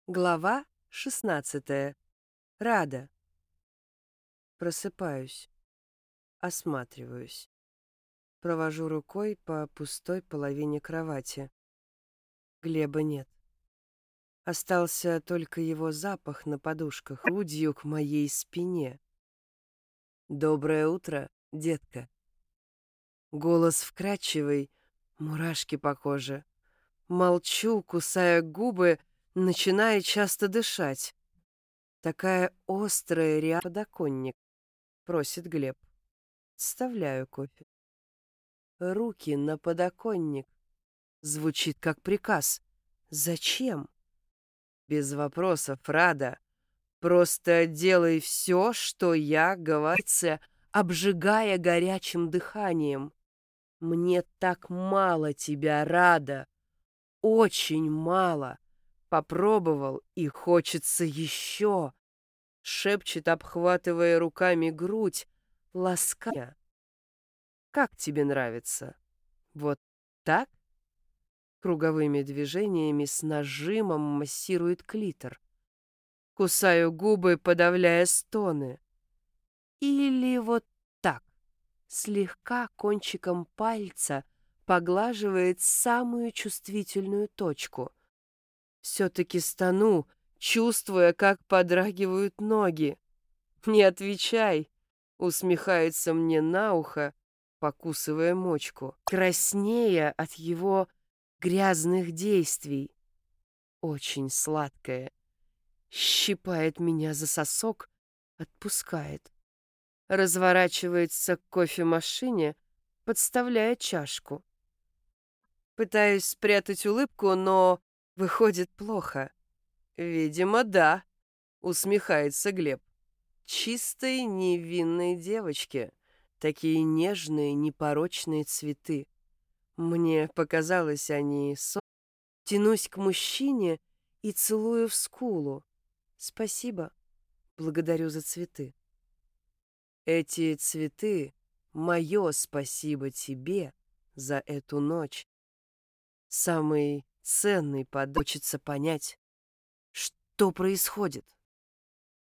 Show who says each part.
Speaker 1: Глава 16. Рада. Просыпаюсь, осматриваюсь. Провожу рукой по пустой половине кровати. Глеба нет. Остался только его запах на подушках, грудью к моей спине. «Доброе утро, детка». Голос вкрадчивый, мурашки по коже. Молчу, кусая губы, начиная часто дышать. Такая острая подоконник, просит Глеб. Вставляю кофе. Руки на подоконник. Звучит как приказ. Зачем? Без вопросов, Рада. Просто делай все, что я говорю, обжигая горячим дыханием. Мне так мало тебя, Рада. Очень мало. Попробовал, и хочется еще. Шепчет, обхватывая руками грудь, лаская. Как тебе нравится? Вот так? Круговыми движениями с нажимом массирует клитор. Кусаю губы, подавляя стоны. Или вот так. Слегка кончиком пальца поглаживает самую чувствительную точку. Все-таки стану, чувствуя, как подрагивают ноги. «Не отвечай!» — усмехается мне на ухо, покусывая мочку, краснея от его грязных действий. Очень сладкое. Щипает меня за сосок, отпускает. Разворачивается к кофемашине, подставляя чашку. Пытаюсь спрятать улыбку, но выходит плохо. «Видимо, да», — усмехается Глеб. «Чистой невинной девочке. Такие нежные, непорочные цветы. Мне показалось, они Тянусь к мужчине и целую в скулу. Спасибо. Благодарю за цветы. Эти цветы — мое спасибо тебе за эту ночь. Самый ценный подарок. Хочется понять, что происходит.